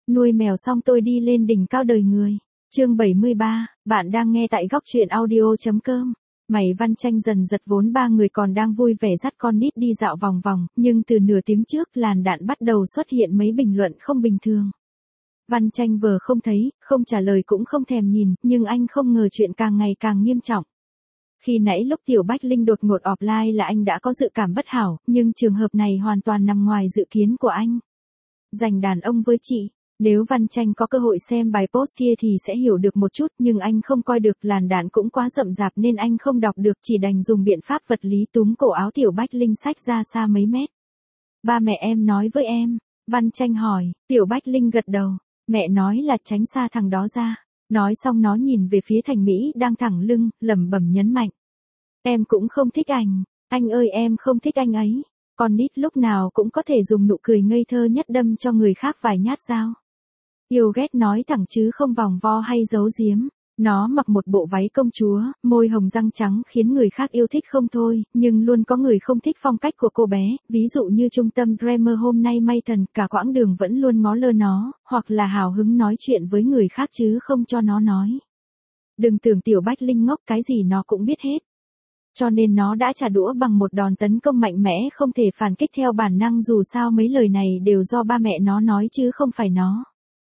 Nuôi mèo xong tôi đi lên đỉnh cao đời người. Chương 73, bạn đang nghe tại góc truyện audio.com. Mày Văn Tranh dần giật vốn ba người còn đang vui vẻ dắt con nít đi dạo vòng vòng, nhưng từ nửa tiếng trước làn đạn bắt đầu xuất hiện mấy bình luận không bình thường. Văn Tranh vờ không thấy, không trả lời cũng không thèm nhìn, nhưng anh không ngờ chuyện càng ngày càng nghiêm trọng. Khi nãy lúc Tiểu Bách Linh đột ngột offline là anh đã có dự cảm bất hảo, nhưng trường hợp này hoàn toàn nằm ngoài dự kiến của anh. Dành đàn ông với chị. Nếu Văn Tranh có cơ hội xem bài post kia thì sẽ hiểu được một chút, nhưng anh không coi được, làn đạn cũng quá rậm rạp nên anh không đọc được, chỉ đành dùng biện pháp vật lý túm cổ áo Tiểu Bách Linh xách ra xa mấy mét. Ba mẹ em nói với em. Văn Tranh hỏi. Tiểu Bách Linh gật đầu. Mẹ nói là tránh xa thằng đó ra. Nói xong nó nhìn về phía Thành Mỹ đang thẳng lưng, lẩm bẩm nhấn mạnh. Em cũng không thích anh ơi em không thích anh ấy. Con nít lúc nào cũng có thể dùng nụ cười ngây thơ nhất đâm cho người khác vài nhát dao. Yêu ghét nói thẳng chứ không vòng vo hay giấu giếm. Nó mặc một bộ váy công chúa, môi hồng răng trắng khiến người khác yêu thích không thôi, nhưng luôn có người không thích phong cách của cô bé, ví dụ như trung tâm Dreamer hôm nay may thần, cả quãng đường vẫn luôn ngó lơ nó, hoặc là hào hứng nói chuyện với người khác chứ không cho nó nói. Đừng tưởng Tiểu Bách Linh ngốc, cái gì nó cũng biết hết. Cho nên nó đã trả đũa bằng một đòn tấn công mạnh mẽ không thể phản kích theo bản năng, dù sao mấy lời này đều do ba mẹ nó nói chứ không phải nó.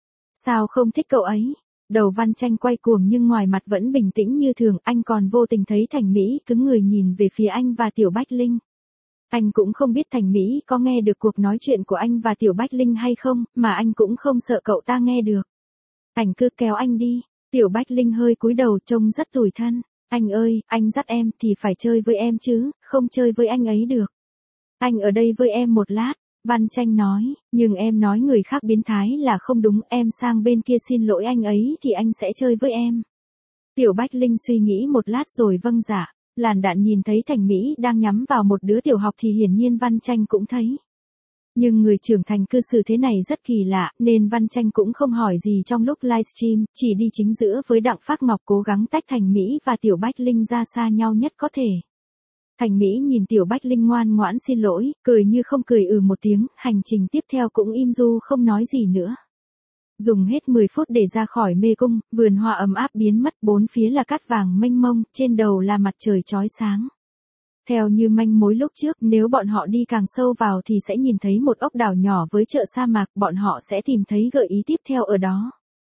Sao không thích cậu ấy? Đầu Văn Tranh quay cuồng nhưng ngoài mặt vẫn bình tĩnh như thường, anh còn vô tình thấy Thành Mỹ cứng người nhìn về phía anh và Tiểu Bách Linh. Anh cũng không biết Thành Mỹ có nghe được cuộc nói chuyện của anh và Tiểu Bách Linh hay không, mà anh cũng không sợ cậu ta nghe được. Anh cứ kéo anh đi. Tiểu Bách Linh hơi cúi đầu trông rất tủi thân. Anh ơi, anh dắt em thì phải chơi với em chứ, không chơi với anh ấy được. Anh ở đây với em một lát. Văn Tranh nói, nhưng em nói người khác biến thái là không đúng, em sang bên kia xin lỗi anh ấy thì anh sẽ chơi với em. Tiểu Bách Linh suy nghĩ một lát rồi vâng dạ. Làn đạn nhìn thấy Thành Mỹ đang nhắm vào một đứa tiểu học thì hiển nhiên Văn Tranh cũng thấy. Nhưng người trưởng thành cư xử thế này rất kỳ lạ, nên Văn Tranh cũng không hỏi gì trong lúc livestream, chỉ đi chính giữa với Đặng Phác Ngọc cố gắng tách Thành Mỹ và Tiểu Bách Linh ra xa nhau nhất có thể. Thành Mỹ nhìn Tiểu Bách Linh ngoan ngoãn xin lỗi, cười như không cười một tiếng, hành trình tiếp theo cũng im du không nói gì nữa. Dùng hết 10 phút để ra khỏi mê cung, vườn hoa ấm áp biến mất, bốn phía là cát vàng mênh mông, trên đầu là mặt trời chói sáng. Theo như manh mối lúc trước, nếu bọn họ đi càng sâu vào thì sẽ nhìn thấy một ốc đảo nhỏ với chợ sa mạc, bọn họ sẽ tìm thấy gợi ý tiếp theo ở đó.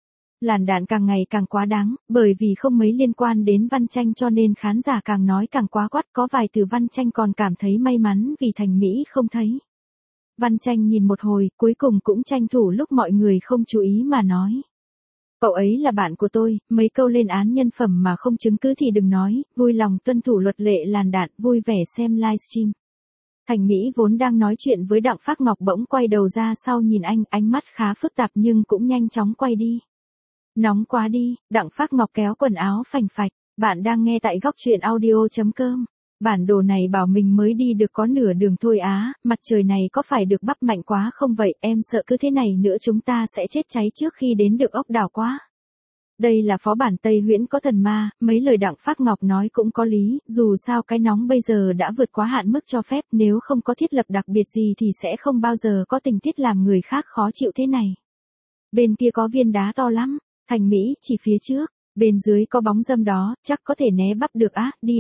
Làn đạn càng ngày càng quá đáng, bởi vì không mấy liên quan đến Văn Tranh cho nên khán giả càng nói càng quá quắt, có vài từ Văn Tranh còn cảm thấy may mắn vì Thành Mỹ không thấy. Văn Tranh nhìn một hồi, cuối cùng cũng tranh thủ lúc mọi người không chú ý mà nói. Cậu ấy là bạn của tôi, mấy câu lên án nhân phẩm mà không chứng cứ thì đừng nói, vui lòng tuân thủ luật lệ. Làn đạn vui vẻ xem livestream. Thành Mỹ vốn đang nói chuyện với Đặng Phác Ngọc bỗng quay đầu ra sau nhìn anh, ánh mắt khá phức tạp nhưng cũng nhanh chóng quay đi. Nóng quá đi, Đặng Phác Ngọc kéo quần áo phành phạch. Bạn đang nghe tại góc truyện audio.com. Bản đồ này bảo mình mới đi được có nửa đường thôi á, mặt trời này có phải được bắp mạnh quá không vậy, em sợ cứ thế này nữa chúng ta sẽ chết cháy trước khi đến được ốc đảo quá. Đây là phó bản Tây Huyễn có thần ma, mấy lời Đặng Phác Ngọc nói cũng có lý, dù sao cái nóng bây giờ đã vượt quá hạn mức cho phép, nếu không có thiết lập đặc biệt gì thì sẽ không bao giờ có tình tiết làm người khác khó chịu thế này. Bên kia có viên đá to lắm. Thành Mỹ chỉ phía trước, bên dưới có bóng râm đó, chắc có thể né bắp được á, đi.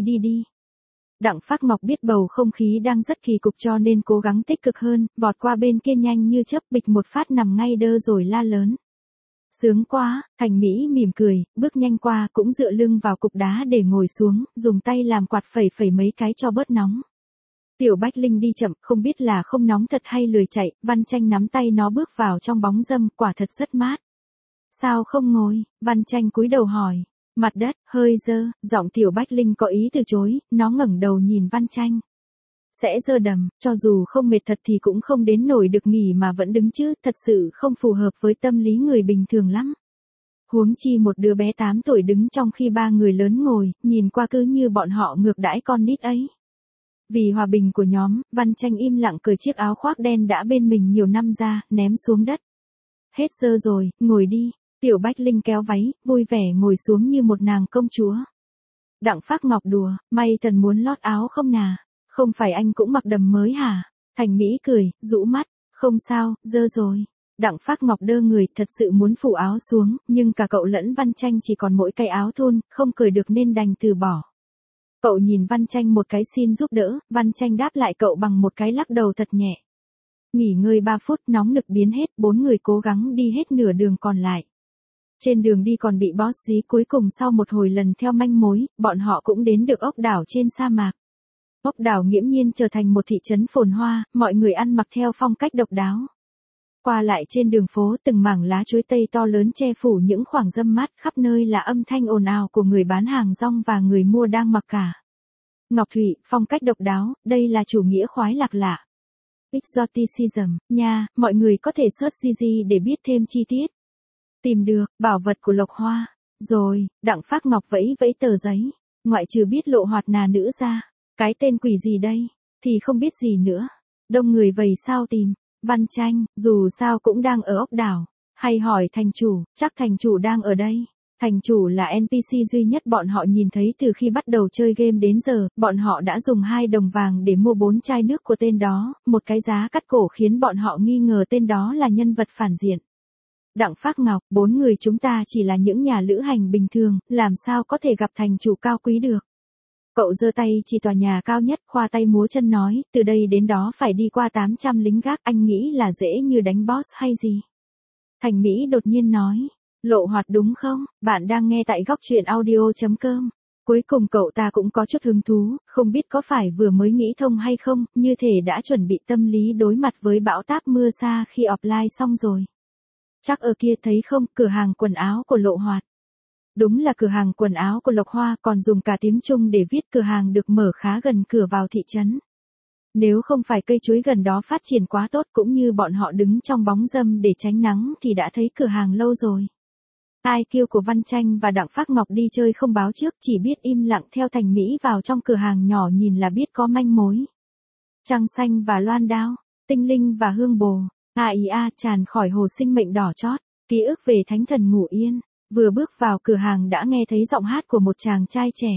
Đặng Phác Ngọc biết bầu không khí đang rất kỳ cục cho nên cố gắng tích cực hơn, vọt qua bên kia nhanh như chớp, bịch một phát nằm ngay đơ rồi la lớn. Sướng quá, Thành Mỹ mỉm cười, bước nhanh qua cũng dựa lưng vào cục đá để ngồi xuống, dùng tay làm quạt phẩy mấy cái cho bớt nóng. Tiểu Bách Linh đi chậm, không biết là không nóng thật hay lười chạy, Văn Tranh nắm tay nó bước vào trong bóng râm, quả thật rất mát. Sao không ngồi? Văn Tranh cúi đầu hỏi. Mặt đất, hơi dơ, giọng Tiểu Bách Linh có ý từ chối, nó ngẩng đầu nhìn Văn Tranh. Sẽ dơ đầm, cho dù không mệt thật thì cũng không đến nổi được nghỉ mà vẫn đứng chứ, thật sự không phù hợp với tâm lý người bình thường lắm. Huống chi một đứa bé 8 tuổi đứng trong khi ba người lớn ngồi, nhìn qua cứ như bọn họ ngược đãi con nít ấy. Vì hòa bình của nhóm, Văn Tranh im lặng cởi chiếc áo khoác đen đã bên mình nhiều năm ra, ném xuống đất. Hết dơ rồi, ngồi đi. Tiểu Bách Linh kéo váy, vui vẻ ngồi xuống như một nàng công chúa. Đặng Phác Ngọc đùa, may thần muốn lót áo không nà? Không phải anh cũng mặc đầm mới hả? Thành Mỹ cười, rũ mắt, không sao, dơ rồi. Đặng Phác Ngọc đơ người, thật sự muốn phủ áo xuống, nhưng cả cậu lẫn Văn Tranh chỉ còn mỗi cái áo thun, không cởi được nên đành từ bỏ. Cậu nhìn Văn Tranh một cái xin giúp đỡ, Văn Tranh đáp lại cậu bằng một cái lắc đầu thật nhẹ. Nghỉ ngơi 3 phút, nóng nực biến hết, 4 người cố gắng đi hết nửa đường còn lại. Trên đường đi còn bị boss dí, cuối cùng sau một hồi lần theo manh mối, bọn họ cũng đến được ốc đảo trên sa mạc. Ốc đảo nghiễm nhiên trở thành một thị trấn phồn hoa, mọi người ăn mặc theo phong cách độc đáo. Qua lại trên đường phố, từng mảng lá chuối tây to lớn che phủ những khoảng râm mát, khắp nơi là âm thanh ồn ào của người bán hàng rong và người mua đang mặc cả. Ngọc Thụy, phong cách độc đáo, đây là chủ nghĩa khoái lạc lạ. Exoticism, nha, mọi người có thể search GG để biết thêm chi tiết. Tìm được, bảo vật của Lộc Hoa. Rồi, Đặng Phác Ngọc vẫy vẫy tờ giấy. Ngoại trừ biết Lộ Hoạt nà nữ ra. Cái tên quỷ gì đây? Thì không biết gì nữa. Đông người vầy sao tìm. Văn Tranh, dù sao cũng đang ở ốc đảo. Hay hỏi thành chủ, chắc thành chủ đang ở đây. Thành chủ là NPC duy nhất bọn họ nhìn thấy từ khi bắt đầu chơi game đến giờ, bọn họ đã dùng 2 đồng vàng để mua 4 chai nước của tên đó, một cái giá cắt cổ khiến bọn họ nghi ngờ tên đó là nhân vật phản diện. Đặng Phác Ngọc, 4 người chúng ta chỉ là những nhà lữ hành bình thường, làm sao có thể gặp thành chủ cao quý được. Cậu giơ tay chỉ tòa nhà cao nhất, khoa tay múa chân nói, từ đây đến đó phải đi qua 800 lính gác, anh nghĩ là dễ như đánh boss hay gì. Thành Mỹ đột nhiên nói, Lộ Hoạt đúng không, bạn đang nghe tại góc truyện audio.com. Cuối cùng cậu ta cũng có chút hứng thú, không biết có phải vừa mới nghĩ thông hay không, như thể đã chuẩn bị tâm lý đối mặt với bão táp mưa xa khi offline xong rồi. Chắc ở kia thấy không, cửa hàng quần áo của Lộ Hoạt. Đúng là cửa hàng quần áo của Lộc Hoa, còn dùng cả tiếng Trung để viết cửa hàng được mở khá gần cửa vào thị trấn. Nếu không phải cây chuối gần đó phát triển quá tốt cũng như bọn họ đứng trong bóng râm để tránh nắng thì đã thấy cửa hàng lâu rồi. IQ của Văn Tranh và Đặng Phác Ngọc đi chơi không báo trước, chỉ biết im lặng theo Thành Mỹ vào trong cửa hàng nhỏ nhìn là biết có manh mối. Trăng xanh và loan đao, tinh linh và hương bồ, AIA tràn khỏi hồ sinh mệnh đỏ chót, ký ức về thánh thần ngủ yên. Vừa bước vào cửa hàng đã nghe thấy giọng hát của một chàng trai trẻ.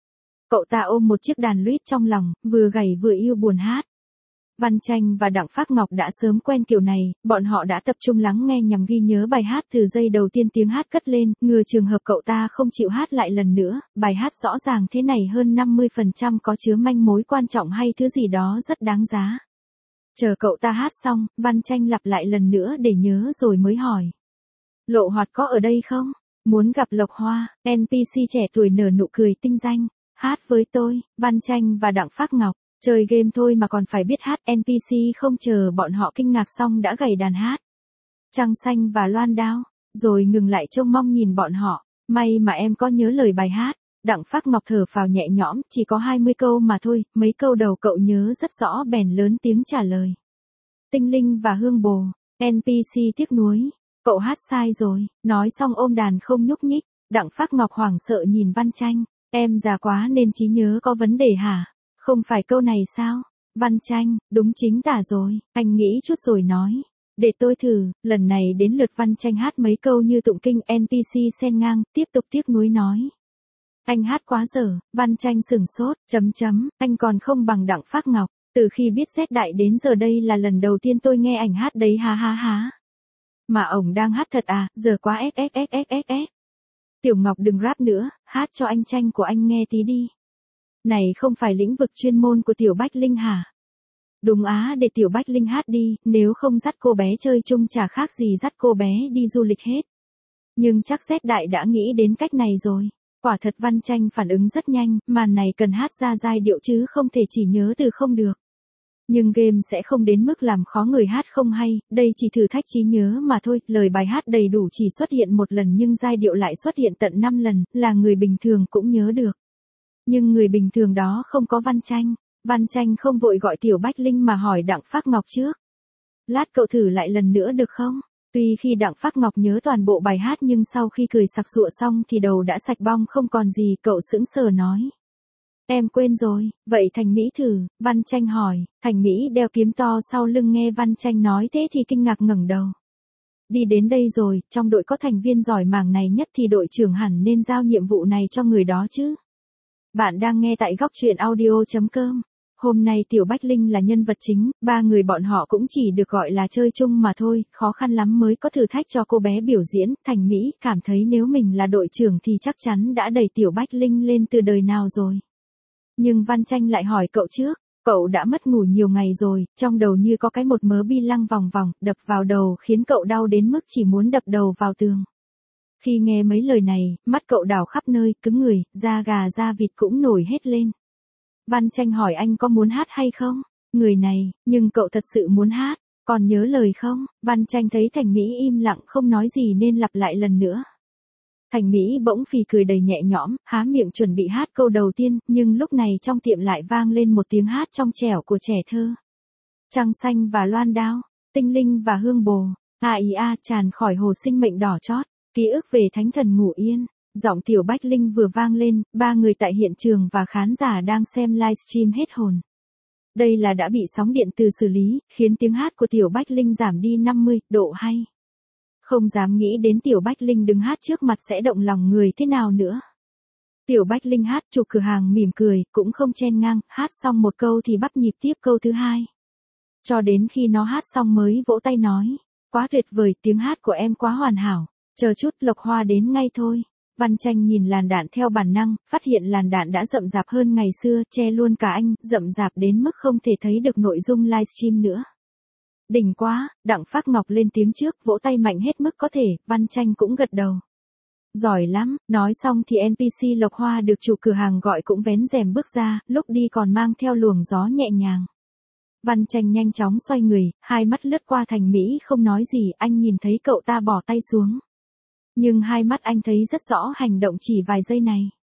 Cậu ta ôm một chiếc đàn lute trong lòng, vừa gảy vừa yêu buồn hát. Văn Tranh và Đặng Phác Ngọc đã sớm quen kiểu này, bọn họ đã tập trung lắng nghe nhằm ghi nhớ bài hát từ giây đầu tiên tiếng hát cất lên, ngừa trường hợp cậu ta không chịu hát lại lần nữa, bài hát rõ ràng thế này hơn 50% có chứa manh mối quan trọng hay thứ gì đó rất đáng giá. Chờ cậu ta hát xong, Văn Tranh lặp lại lần nữa để nhớ rồi mới hỏi. Lộ Hoạt có ở đây không? Muốn gặp Lộc Hoa, NPC trẻ tuổi nở nụ cười tinh danh. Hát với tôi, Văn Tranh và Đặng Phác Ngọc. Chơi game thôi mà còn phải biết hát, NPC không chờ bọn họ kinh ngạc xong đã gảy đàn hát. Trăng xanh và loan đao, rồi ngừng lại trông mong nhìn bọn họ. May mà em có nhớ lời bài hát. Đặng Phác Ngọc thở phào nhẹ nhõm, chỉ có 20 câu mà thôi, mấy câu đầu cậu nhớ rất rõ bèn lớn tiếng trả lời. Tinh linh và hương bồ, NPC tiếc nuối. Cậu hát sai rồi, nói xong ôm đàn không nhúc nhích. Đặng Phác Ngọc hoảng sợ nhìn Văn Tranh, em già quá nên trí nhớ có vấn đề hả? Không phải câu này sao? Văn Tranh, đúng chính tả rồi, anh nghĩ chút rồi nói. Để tôi thử, lần này đến lượt Văn Tranh hát mấy câu như tụng kinh. NPC xen ngang, tiếp tục tiếc nuối nói. Anh hát quá dở, Văn Tranh sửng sốt, anh còn không bằng Đặng Phác Ngọc. Từ khi biết Z Đại đến giờ đây là lần đầu tiên tôi nghe ảnh hát đấy ha ha ha. Mà ổng đang hát thật à, giờ quá xxxxxx. Tiểu Ngọc đừng rap nữa, hát cho anh Tranh của anh nghe tí đi. Này không phải lĩnh vực chuyên môn của Tiểu Bách Linh hả? Đúng á, để Tiểu Bách Linh hát đi, nếu không dắt cô bé chơi chung chả khác gì dắt cô bé đi du lịch hết. Nhưng chắc Z Đại đã nghĩ đến cách này rồi. Quả thật Văn Tranh phản ứng rất nhanh, màn này cần hát ra giai điệu chứ không thể chỉ nhớ từ không được. Nhưng game sẽ không đến mức làm khó người hát không hay, đây chỉ thử thách trí nhớ mà thôi, lời bài hát đầy đủ chỉ xuất hiện một lần nhưng giai điệu lại xuất hiện tận 5 lần, là người bình thường cũng nhớ được. Nhưng người bình thường đó không có Văn Tranh không vội gọi Tiểu Bách Linh mà hỏi Đặng Phác Ngọc trước. Lát cậu thử lại lần nữa được không? Tuy khi Đặng Phác Ngọc nhớ toàn bộ bài hát nhưng sau khi cười sặc sụa xong thì đầu đã sạch bong không còn gì, cậu sững sờ nói. Em quên rồi, vậy Thành Mỹ thử, Văn Tranh hỏi. Thành Mỹ đeo kiếm to sau lưng nghe Văn Tranh nói thế thì kinh ngạc ngẩng đầu. Đi đến đây rồi, trong đội có thành viên giỏi mảng này nhất thì đội trưởng hẳn nên giao nhiệm vụ này cho người đó chứ. Bạn đang nghe tại góc truyện audio.com. Hôm nay Tiểu Bách Linh là nhân vật chính, ba người bọn họ cũng chỉ được gọi là chơi chung mà thôi, khó khăn lắm mới có thử thách cho cô bé biểu diễn. Thành Mỹ cảm thấy nếu mình là đội trưởng thì chắc chắn đã đẩy Tiểu Bách Linh lên từ đời nào rồi. Nhưng Văn Tranh lại hỏi cậu trước, cậu đã mất ngủ nhiều ngày rồi, trong đầu như có cái một mớ bi lăng vòng vòng, đập vào đầu khiến cậu đau đến mức chỉ muốn đập đầu vào tường. Khi nghe mấy lời này, mắt cậu đảo khắp nơi, cứng người, da gà da vịt cũng nổi hết lên. Văn Tranh hỏi anh có muốn hát hay không? Người này, nhưng cậu thật sự muốn hát, còn nhớ lời không? Văn Tranh thấy Thành Mỹ im lặng không nói gì nên lặp lại lần nữa. Thành Mỹ bỗng phì cười đầy nhẹ nhõm, há miệng chuẩn bị hát câu đầu tiên, nhưng lúc này trong tiệm lại vang lên một tiếng hát trong trẻo của trẻ thơ. Trăng xanh và loan đao, tinh linh và hương bồ, tràn khỏi hồ sinh mệnh đỏ chót, ký ức về thánh thần ngủ yên. Giọng Tiểu Bách Linh vừa vang lên, ba người tại hiện trường và khán giả đang xem livestream hết hồn. Đây là đã bị sóng điện từ xử lý, khiến tiếng hát của Tiểu Bách Linh giảm đi 50 độ hay. Không dám nghĩ đến Tiểu Bách Linh đứng hát trước mặt sẽ động lòng người thế nào nữa. Tiểu Bách Linh hát, chủ cửa hàng mỉm cười, cũng không chen ngang, hát xong một câu thì bắt nhịp tiếp câu thứ hai. Cho đến khi nó hát xong mới vỗ tay nói, quá tuyệt vời, tiếng hát của em quá hoàn hảo, chờ chút Lộc Hoa đến ngay thôi. Văn Tranh nhìn làn đạn theo bản năng, phát hiện làn đạn đã rậm rạp hơn ngày xưa, che luôn cả anh, rậm rạp đến mức không thể thấy được nội dung livestream nữa. Đỉnh quá, Đặng Phác Ngọc lên tiếng trước, vỗ tay mạnh hết mức có thể, Văn Tranh cũng gật đầu. Giỏi lắm, nói xong thì NPC Lộc Hoa được chủ cửa hàng gọi cũng vén rèm bước ra, lúc đi còn mang theo luồng gió nhẹ nhàng. Văn Tranh nhanh chóng xoay người, hai mắt lướt qua Thành Mỹ không nói gì, anh nhìn thấy cậu ta bỏ tay xuống. Nhưng hai mắt anh thấy rất rõ hành động chỉ vài giây này.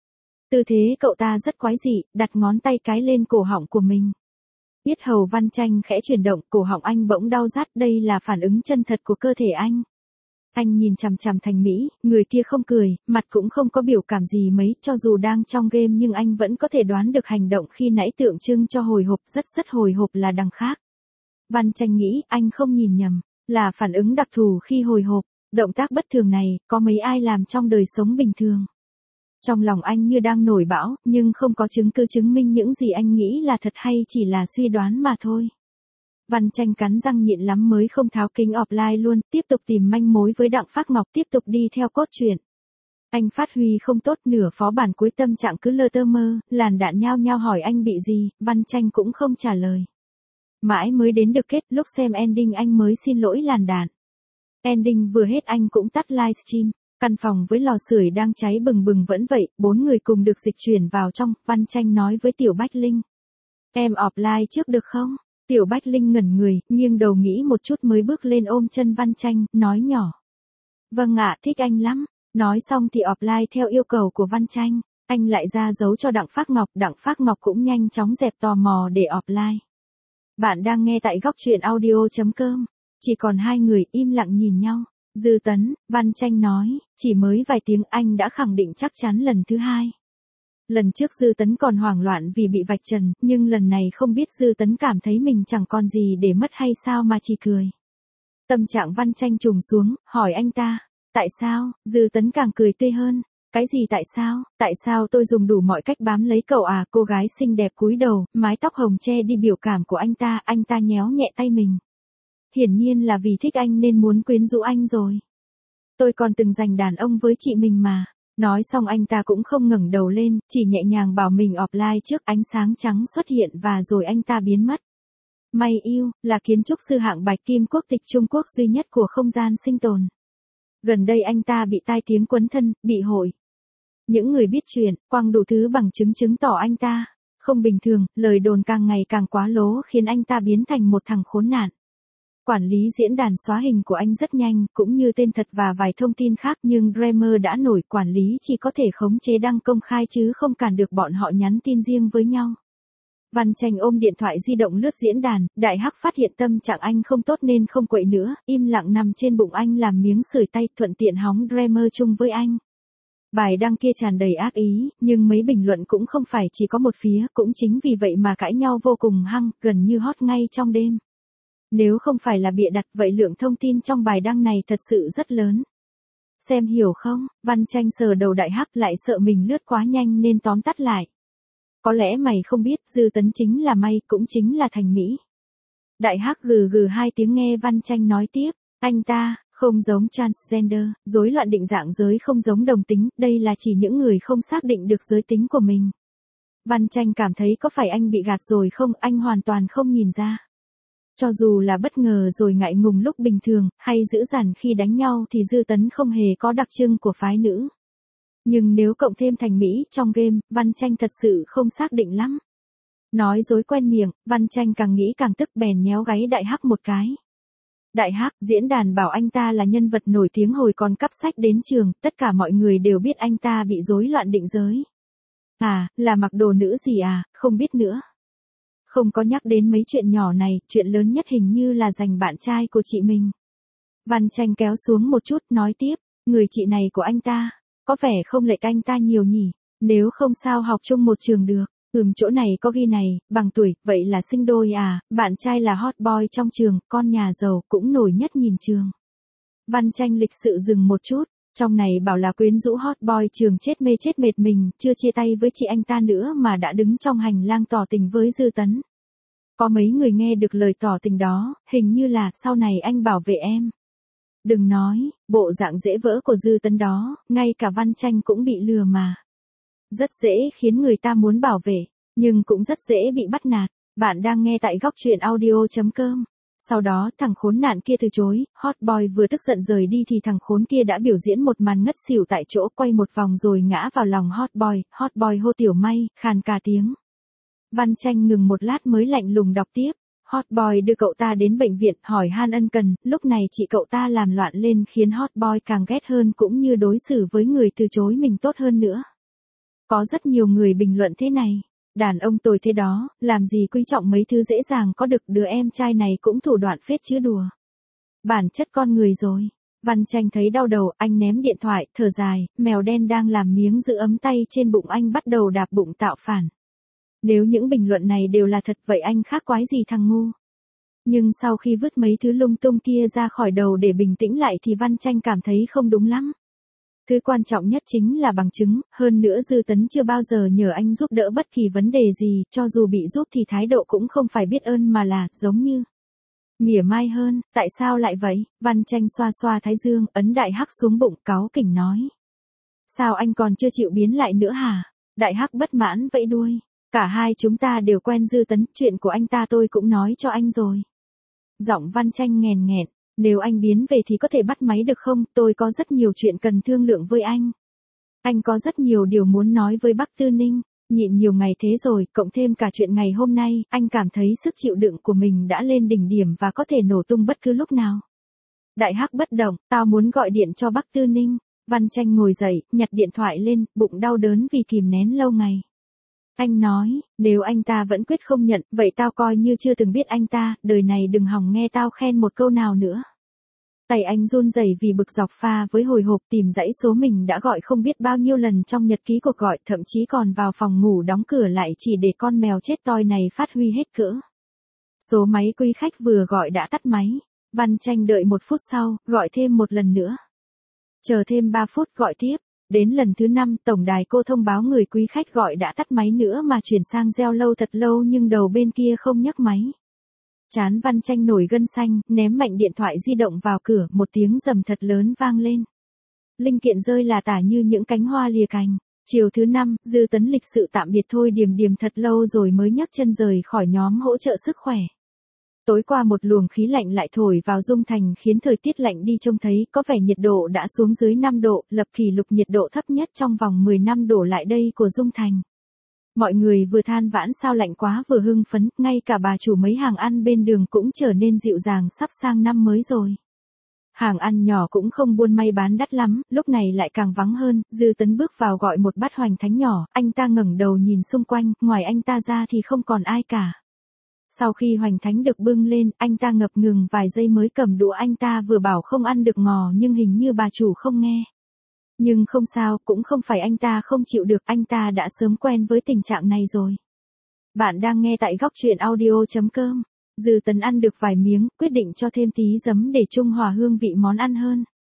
Tư thế cậu ta rất quái dị, đặt ngón tay cái lên cổ họng của mình. Yết hầu Văn Tranh khẽ chuyển động, cổ họng anh bỗng đau rát, đây là phản ứng chân thật của cơ thể anh. Anh nhìn chằm chằm Thành Mỹ, người kia không cười, mặt cũng không có biểu cảm gì mấy, cho dù đang trong game nhưng anh vẫn có thể đoán được hành động khi nãy tượng trưng cho hồi hộp, rất hồi hộp là đằng khác. Văn Tranh nghĩ anh không nhìn nhầm, là phản ứng đặc thù khi hồi hộp. Động tác bất thường này, có mấy ai làm trong đời sống bình thường. Trong lòng anh như đang nổi bão, nhưng không có chứng cứ chứng minh những gì anh nghĩ là thật hay chỉ là suy đoán mà thôi. Văn Tranh cắn răng nhịn lắm mới không tháo kính offline luôn, tiếp tục tìm manh mối với Đặng Phác Ngọc, tiếp tục đi theo cốt truyện. Anh phát huy không tốt, nửa phó bản cuối tâm trạng cứ lơ tơ mơ, làn đạn nhao nhao hỏi anh bị gì, Văn Tranh cũng không trả lời. Mãi mới đến được kết, lúc xem ending anh mới xin lỗi làn đạn. Ending vừa hết anh cũng tắt livestream, căn phòng với lò sưởi đang cháy bừng bừng vẫn vậy, bốn người cùng được dịch chuyển vào trong, Văn Tranh nói với Tiểu Bách Linh. Em offline trước được không? Tiểu Bách Linh ngẩn người, nghiêng đầu nghĩ một chút mới bước lên ôm chân Văn Tranh, nói nhỏ. Vâng ạ, thích anh lắm. Nói xong thì offline theo yêu cầu của Văn Tranh, anh lại ra dấu cho Đặng Phác Ngọc cũng nhanh chóng dẹp tò mò để offline. Bạn đang nghe tại góc truyện audio.com. Chỉ còn hai người im lặng nhìn nhau. Dư Tấn, Văn Tranh nói, chỉ mới vài tiếng anh đã khẳng định chắc chắn lần thứ hai. Lần trước Dư Tấn còn hoảng loạn vì bị vạch trần, nhưng lần này không biết Dư Tấn cảm thấy mình chẳng còn gì để mất hay sao mà chỉ cười. Tâm trạng Văn Tranh trùng xuống, hỏi anh ta, tại sao? Dư Tấn càng cười tươi hơn. Cái gì tại sao tôi dùng đủ mọi cách bám lấy cậu à? Cô gái xinh đẹp cúi đầu, mái tóc hồng che đi biểu cảm của anh ta nhéo nhẹ tay mình. Hiển nhiên là vì thích anh nên muốn quyến rũ anh rồi. Tôi còn từng giành đàn ông với chị mình mà. Nói xong anh ta cũng không ngẩng đầu lên, chỉ nhẹ nhàng bảo mình offline trước, ánh sáng trắng xuất hiện và rồi anh ta biến mất. May yêu, là kiến trúc sư hạng bạch kim quốc tịch Trung Quốc duy nhất của không gian sinh tồn. Gần đây anh ta bị tai tiếng quấn thân, bị hội. Những người biết chuyện, quăng đủ thứ bằng chứng chứng tỏ anh ta không bình thường, lời đồn càng ngày càng quá lố khiến anh ta biến thành một thằng khốn nạn. Quản lý diễn đàn xóa hình của anh rất nhanh, cũng như tên thật và vài thông tin khác, nhưng Dreamer đã nổi, quản lý chỉ có thể khống chế đăng công khai chứ không cản được bọn họ nhắn tin riêng với nhau. Văn Tranh ôm điện thoại di động lướt diễn đàn, Đại Hắc phát hiện tâm trạng anh không tốt nên không quậy nữa, im lặng nằm trên bụng anh làm miếng sưởi tay, thuận tiện hóng Dreamer chung với anh. Bài đăng kia tràn đầy ác ý, nhưng mấy bình luận cũng không phải chỉ có một phía, cũng chính vì vậy mà cãi nhau vô cùng hăng, gần như hot ngay trong đêm. Nếu không phải là bịa đặt vậy lượng thông tin trong bài đăng này thật sự rất lớn. Xem hiểu không? Văn Tranh sờ đầu Đại Hắc lại sợ mình lướt quá nhanh nên tóm tắt lại. Có lẽ mày không biết, Dư Tấn chính là may, cũng chính là Thành Mỹ. Đại Hắc gừ gừ hai tiếng nghe Văn Tranh nói tiếp, anh ta, không giống transgender, rối loạn định dạng giới không giống đồng tính, đây là chỉ những người không xác định được giới tính của mình. Văn Tranh cảm thấy có phải anh bị gạt rồi không, anh hoàn toàn không nhìn ra. Cho dù là bất ngờ rồi ngại ngùng lúc bình thường, hay dữ dằn khi đánh nhau thì Dư Tấn không hề có đặc trưng của phái nữ. Nhưng nếu cộng thêm Thành Mỹ trong game, Văn Tranh thật sự không xác định lắm. Nói dối quen miệng, Văn Tranh càng nghĩ càng tức bèn nhéo gáy Đại Hắc một cái. Đại Hắc, diễn đàn bảo anh ta là nhân vật nổi tiếng hồi còn cắp sách đến trường, tất cả mọi người đều biết anh ta bị rối loạn định giới. À, là mặc đồ nữ gì à, không biết nữa. Không có nhắc đến mấy chuyện nhỏ này, chuyện lớn nhất hình như là giành bạn trai của chị mình. Văn Tranh kéo xuống một chút, nói tiếp, người chị này của anh ta, có vẻ không lệch anh ta nhiều nhỉ, nếu không sao học chung một trường được. Chỗ này có ghi này, bằng tuổi, vậy là sinh đôi à, bạn trai là hot boy trong trường, con nhà giàu, cũng nổi nhất nhìn trường. Văn Tranh lịch sự dừng một chút, trong này bảo là quyến rũ hot boy trường chết mê chết mệt mình, chưa chia tay với chị anh ta nữa mà đã đứng trong hành lang tỏ tình với Dư Tấn. Có mấy người nghe được lời tỏ tình đó, hình như là sau này anh bảo vệ em. Đừng nói, bộ dạng dễ vỡ của Dư Tấn đó, ngay cả Văn Tranh cũng bị lừa mà. Rất dễ khiến người ta muốn bảo vệ, nhưng cũng rất dễ bị bắt nạt. Bạn đang nghe tại góc truyện audio.com. Sau đó thằng khốn nạn kia từ chối, hot boy vừa tức giận rời đi thì thằng khốn kia đã biểu diễn một màn ngất xỉu tại chỗ, quay một vòng rồi ngã vào lòng hot boy hô tiểu may, khàn cả tiếng. Văn Tranh ngừng một lát mới lạnh lùng đọc tiếp. Hot boy đưa cậu ta đến bệnh viện, hỏi han ân cần, lúc này chị cậu ta làm loạn lên khiến hot boy càng ghét hơn cũng như đối xử với người từ chối mình tốt hơn nữa. Có rất nhiều người bình luận thế này, đàn ông tồi thế đó, làm gì quý trọng mấy thứ dễ dàng có được, đứa em trai này cũng thủ đoạn phết chứ đùa. Bản chất con người rồi. Văn Tranh thấy đau đầu, anh ném điện thoại, thở dài, mèo đen đang làm miếng giữ ấm tay trên bụng anh bắt đầu đạp bụng tạo phản. Nếu những bình luận này đều là thật vậy anh khác quái gì thằng ngu. Nhưng sau khi vứt mấy thứ lung tung kia ra khỏi đầu để bình tĩnh lại thì Văn Tranh cảm thấy không đúng lắm. Thứ quan trọng nhất chính là bằng chứng, hơn nữa Dư Tấn chưa bao giờ nhờ anh giúp đỡ bất kỳ vấn đề gì, cho dù bị giúp thì thái độ cũng không phải biết ơn mà là, giống như mỉa mai hơn, tại sao lại vậy? Văn Tranh xoa xoa thái dương, ấn Đại Hắc xuống bụng, cáu kỉnh nói. Sao anh còn chưa chịu biến lại nữa hả? Đại Hắc bất mãn vẫy đuôi. Cả hai chúng ta đều quen Dư Tấn, chuyện của anh ta tôi cũng nói cho anh rồi. Giọng Văn Tranh nghèn nghẹn, nếu anh biến về thì có thể bắt máy được không, tôi có rất nhiều chuyện cần thương lượng với anh. Anh có rất nhiều điều muốn nói với Bắc Tư Ninh, nhịn nhiều ngày thế rồi, cộng thêm cả chuyện ngày hôm nay, anh cảm thấy sức chịu đựng của mình đã lên đỉnh điểm và có thể nổ tung bất cứ lúc nào. Đại Hắc bất động, tao muốn gọi điện cho Bắc Tư Ninh. Văn Tranh ngồi dậy, nhặt điện thoại lên, bụng đau đớn vì kìm nén lâu ngày. Anh nói, nếu anh ta vẫn quyết không nhận, vậy tao coi như chưa từng biết anh ta, đời này đừng hòng nghe tao khen một câu nào nữa. Tay anh run rẩy vì bực dọc pha với hồi hộp tìm dãy số mình đã gọi không biết bao nhiêu lần trong nhật ký cuộc gọi, thậm chí còn vào phòng ngủ đóng cửa lại chỉ để con mèo chết toi này phát huy hết cỡ. Số máy quý khách vừa gọi đã tắt máy. Văn Tranh đợi 1 phút sau, gọi thêm một lần nữa. Chờ thêm 3 phút gọi tiếp. Đến lần thứ 5, tổng đài cô thông báo người quý khách gọi đã tắt máy nữa mà chuyển sang reo lâu thật lâu nhưng đầu bên kia không nhấc máy. Trán Văn Tranh nổi gân xanh, ném mạnh điện thoại di động vào cửa, một tiếng rầm thật lớn vang lên. Linh kiện rơi là tả như những cánh hoa lìa cành. Chiều thứ 5, Dư Tấn lịch sự tạm biệt thôi điềm điềm thật lâu rồi mới nhấc chân rời khỏi nhóm hỗ trợ sức khỏe. Tối qua một luồng khí lạnh lại thổi vào Dung Thành khiến thời tiết lạnh đi trông thấy có vẻ nhiệt độ đã xuống dưới 5 độ, lập kỷ lục nhiệt độ thấp nhất trong vòng 10 năm đổ lại đây của Dung Thành. Mọi người vừa than vãn sao lạnh quá vừa hưng phấn, ngay cả bà chủ mấy hàng ăn bên đường cũng trở nên dịu dàng sắp sang năm mới rồi. Hàng ăn nhỏ cũng không buôn may bán đắt lắm, lúc này lại càng vắng hơn, Dư Tấn bước vào gọi một bát hoành thánh nhỏ, anh ta ngẩng đầu nhìn xung quanh, ngoài anh ta ra thì không còn ai cả. Sau khi hoành thánh được bưng lên, anh ta ngập ngừng vài giây mới cầm đũa, anh ta vừa bảo không ăn được ngò nhưng hình như bà chủ không nghe. Nhưng không sao, cũng không phải anh ta không chịu được, anh ta đã sớm quen với tình trạng này rồi. Bạn đang nghe tại góc truyện audio.com. Dư Tấn ăn được vài miếng, quyết định cho thêm tí giấm để trung hòa hương vị món ăn hơn.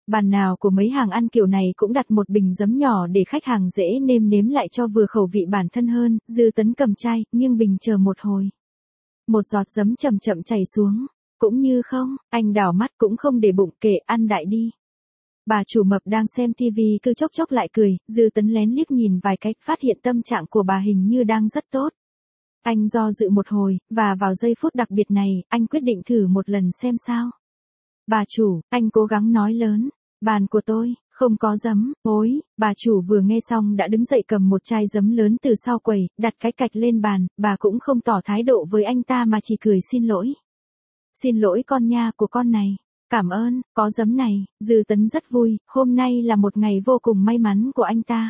Bàn nào của mấy hàng ăn kiểu này cũng đặt một bình giấm nhỏ để khách hàng dễ nêm nếm lại cho vừa khẩu vị bản thân hơn, Dư Tấn cầm chai, nghiêng bình chờ một hồi. Một giọt giấm chậm chậm chảy xuống, cũng như không, anh đảo mắt cũng không để bụng kệ ăn đại đi. Bà chủ mập đang xem tivi cứ chốc chốc lại cười, Dư Tấn lén liếc nhìn vài cách phát hiện tâm trạng của bà hình như đang rất tốt. Anh do dự một hồi, và vào giây phút đặc biệt này, anh quyết định thử một lần xem sao. Bà chủ, anh cố gắng nói lớn, bàn của tôi, không có giấm, ối, bà chủ vừa nghe xong đã đứng dậy cầm một chai giấm lớn từ sau quầy, đặt cái cạch lên bàn, bà cũng không tỏ thái độ với anh ta mà chỉ cười xin lỗi. Xin lỗi con nha của con này, cảm ơn, có giấm này, Dư Tấn rất vui, hôm nay là một ngày vô cùng may mắn của anh ta.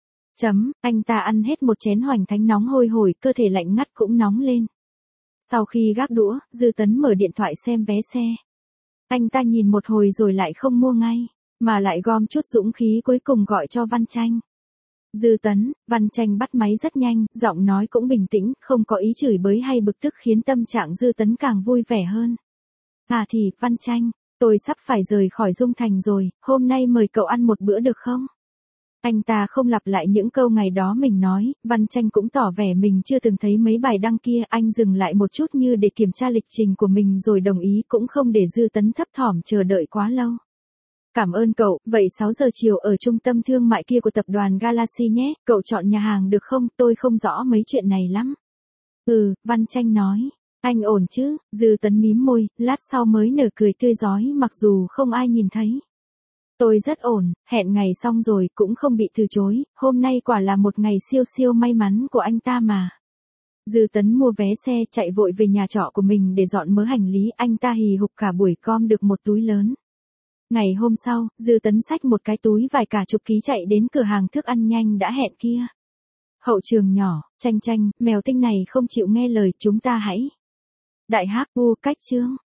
Anh ta ăn hết một chén hoành thánh nóng hôi hổi, cơ thể lạnh ngắt cũng nóng lên. Sau khi gác đũa, Dư Tấn mở điện thoại xem vé xe. Anh ta nhìn một hồi rồi lại không mua ngay, mà lại gom chút dũng khí cuối cùng gọi cho Văn Tranh. Dư Tấn, Văn Tranh bắt máy rất nhanh, giọng nói cũng bình tĩnh, không có ý chửi bới hay bực tức khiến tâm trạng Dư Tấn càng vui vẻ hơn. À thì, Văn Tranh, tôi sắp phải rời khỏi Dung Thành rồi, hôm nay mời cậu ăn một bữa được không? Anh ta không lặp lại những câu ngày đó mình nói, Văn Tranh cũng tỏ vẻ mình chưa từng thấy mấy bài đăng kia, anh dừng lại một chút như để kiểm tra lịch trình của mình rồi đồng ý, cũng không để Dư Tấn thấp thỏm chờ đợi quá lâu. Cảm ơn cậu, vậy 6 giờ chiều ở trung tâm thương mại kia của tập đoàn Galaxy nhé, cậu chọn nhà hàng được không, tôi không rõ mấy chuyện này lắm. Văn Tranh nói, anh ổn chứ, Dư Tấn mím môi, lát sau mới nở cười tươi rói mặc dù không ai nhìn thấy. Tôi rất ổn, hẹn ngày xong rồi cũng không bị từ chối, hôm nay quả là một ngày siêu siêu may mắn của anh ta mà. Dư Tấn mua vé xe chạy vội về nhà trọ của mình để dọn mớ hành lý, anh ta hì hục cả buổi gom được một túi lớn. Ngày hôm sau, Dư Tấn xách một cái túi vài cả chục ký chạy đến cửa hàng thức ăn nhanh đã hẹn kia. Hậu trường nhỏ, Tranh Tranh, mèo tinh này không chịu nghe lời, chúng ta hãy. Đại hắc u cách chương.